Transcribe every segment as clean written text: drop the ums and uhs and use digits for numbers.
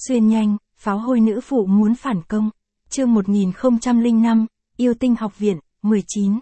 Xuyên nhanh, pháo hôi nữ phụ muốn phản công. Chương 1005, Yêu Tinh Học Viện, 19.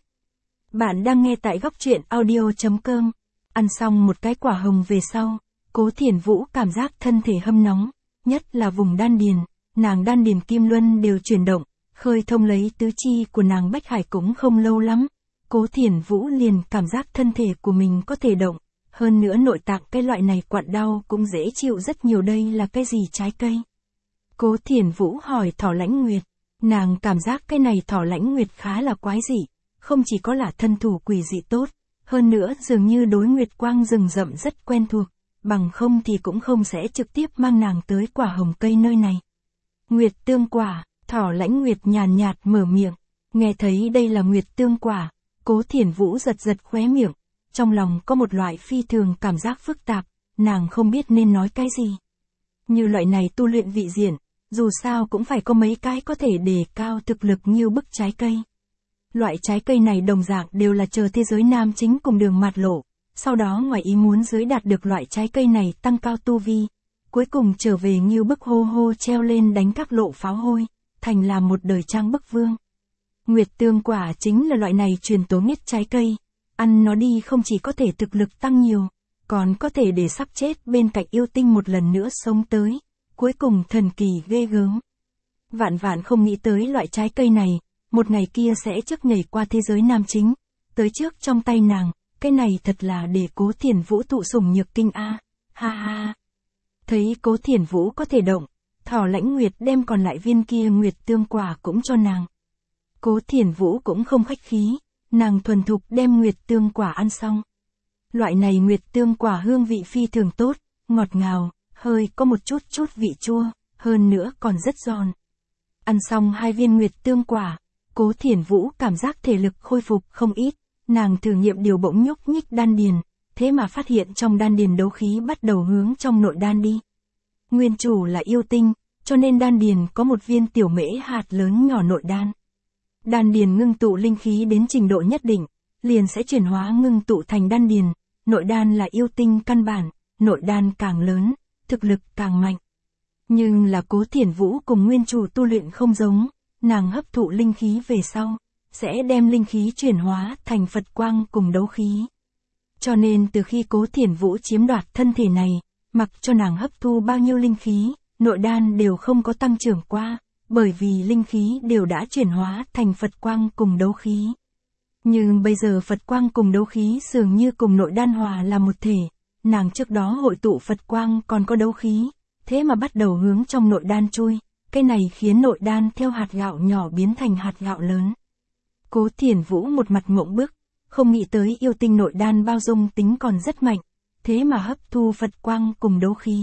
Bạn đang nghe tại góc truyện audio.com. Ăn xong một cái quả hồng về sau, Cố Thiển Vũ cảm giác thân thể hâm nóng, nhất là vùng đan điền, nàng đan điền kim luân đều chuyển động, khơi thông lấy tứ chi của nàng Bách Hải cũng không lâu lắm. Cố Thiển Vũ liền cảm giác thân thể của mình có thể động, hơn nữa nội tạng cái loại này quặn đau cũng dễ chịu rất nhiều. Đây là cái gì trái cây? Cố Thiển Vũ hỏi Thỏ Lãnh Nguyệt, nàng cảm giác cái này Thỏ Lãnh Nguyệt khá là quái dị, không chỉ có là thân thủ quỷ dị tốt, hơn nữa dường như đối Nguyệt Quang rừng rậm rất quen thuộc, bằng không thì cũng không sẽ trực tiếp mang nàng tới quả hồng cây nơi này. Nguyệt tương quả, Thỏ Lãnh Nguyệt nhàn nhạt mở miệng, nghe thấy đây là Nguyệt tương quả, Cố Thiển Vũ giật giật khóe miệng, trong lòng có một loại phi thường cảm giác phức tạp, nàng không biết nên nói cái gì. Như loại này tu luyện vị diện, dù sao cũng phải có mấy cái có thể đề cao thực lực như bức trái cây. Loại trái cây này đồng dạng đều là chờ thế giới nam chính cùng đường mạt lộ, sau đó ngoài ý muốn dưới đạt được loại trái cây này tăng cao tu vi, cuối cùng trở về như bức hô hô treo lên đánh các lộ pháo hôi, thành là một đời trang bức vương. Nguyệt tương quả chính là loại này truyền tố nhất trái cây, ăn nó đi không chỉ có thể thực lực tăng nhiều, còn có thể để sắp chết bên cạnh yêu tinh một lần nữa sống tới, cuối cùng thần kỳ ghê gớm. Vạn vạn không nghĩ tới loại trái cây này, một ngày kia sẽ trước nhảy qua thế giới nam chính, tới trước trong tay nàng, cái này thật là để Cố Thiển Vũ thụ sủng nhược kinh a, ha ha. Thấy Cố Thiển Vũ có thể động, Thỏ Lãnh Nguyệt đem còn lại viên kia Nguyệt tương quả cũng cho nàng. Cố Thiển Vũ cũng không khách khí, nàng thuần thục đem Nguyệt tương quả ăn xong. Loại này Nguyệt tương quả hương vị phi thường tốt, ngọt ngào, hơi có một chút vị chua, hơn nữa còn rất giòn. Ăn xong 2 viên Nguyệt tương quả, Cố Thiển Vũ cảm giác thể lực khôi phục không ít, nàng thử nghiệm điều bỗng nhúc nhích đan điền, thế mà phát hiện trong đan điền đấu khí bắt đầu hướng trong nội đan đi. Nguyên chủ là yêu tinh, cho nên đan điền có một viên tiểu mễ hạt lớn nhỏ nội đan. Đan điền ngưng tụ linh khí đến trình độ nhất định, liền sẽ chuyển hóa ngưng tụ thành đan điền, nội đan là yêu tinh căn bản, nội đan càng lớn, thực lực càng mạnh. Nhưng là Cố Thiển Vũ cùng nguyên chủ tu luyện không giống, nàng hấp thụ linh khí về sau, sẽ đem linh khí chuyển hóa thành Phật quang cùng đấu khí. Cho nên từ khi Cố Thiển Vũ chiếm đoạt thân thể này, mặc cho nàng hấp thu bao nhiêu linh khí, nội đan đều không có tăng trưởng qua, bởi vì linh khí đều đã chuyển hóa thành Phật quang cùng đấu khí. Nhưng bây giờ Phật quang cùng đấu khí dường như cùng nội đan hòa là một thể, nàng trước đó hội tụ Phật quang còn có đấu khí, thế mà bắt đầu hướng trong nội đan chui, cái này khiến nội đan theo hạt gạo nhỏ biến thành hạt gạo lớn. Cố Thiển Vũ một mặt ngộp bức, không nghĩ tới yêu tinh nội đan bao dung tính còn rất mạnh, thế mà hấp thu Phật quang cùng đấu khí.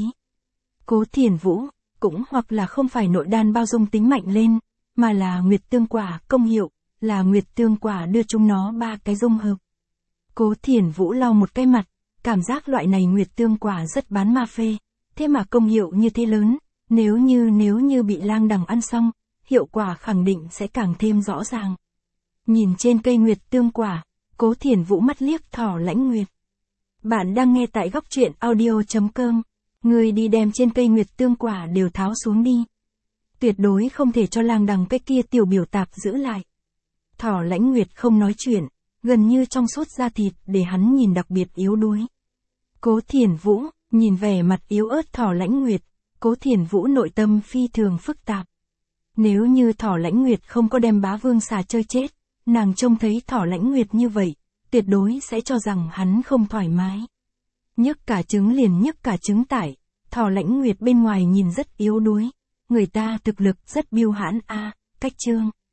Cố Thiển Vũ, cũng hoặc là không phải nội đan bao dung tính mạnh lên, mà là Nguyệt tương quả công hiệu, là Nguyệt tương quả đưa chúng nó 3 cái dung hợp. Cố Thiển Vũ lau một cái mặt, cảm giác loại này Nguyệt tương quả rất bán ma phê, thế mà công hiệu như thế lớn, nếu như bị lang đằng ăn xong, hiệu quả khẳng định sẽ càng thêm rõ ràng. Nhìn trên cây Nguyệt tương quả, Cố Thiển Vũ mắt liếc Thỏ Lãnh Nguyệt. Bạn đang nghe tại góc truyện audio.com, người đi đem trên cây Nguyệt tương quả đều tháo xuống đi. Tuyệt đối không thể cho lang đằng cái kia tiểu biểu tạp giữ lại. Thỏ Lãnh Nguyệt không nói chuyện, gần như trong suốt da thịt để hắn nhìn đặc biệt yếu đuối. Cố Thiển Vũ, nhìn vẻ mặt yếu ớt Thỏ Lãnh Nguyệt, Cố Thiển Vũ nội tâm phi thường phức tạp. Nếu như Thỏ Lãnh Nguyệt không có đem Bá Vương xà chơi chết, nàng trông thấy Thỏ Lãnh Nguyệt như vậy, tuyệt đối sẽ cho rằng hắn không thoải mái. Nhức cả trứng liền nhức cả trứng tải, Thỏ Lãnh Nguyệt bên ngoài nhìn rất yếu đuối, người ta thực lực rất biêu hãn a, cách chương.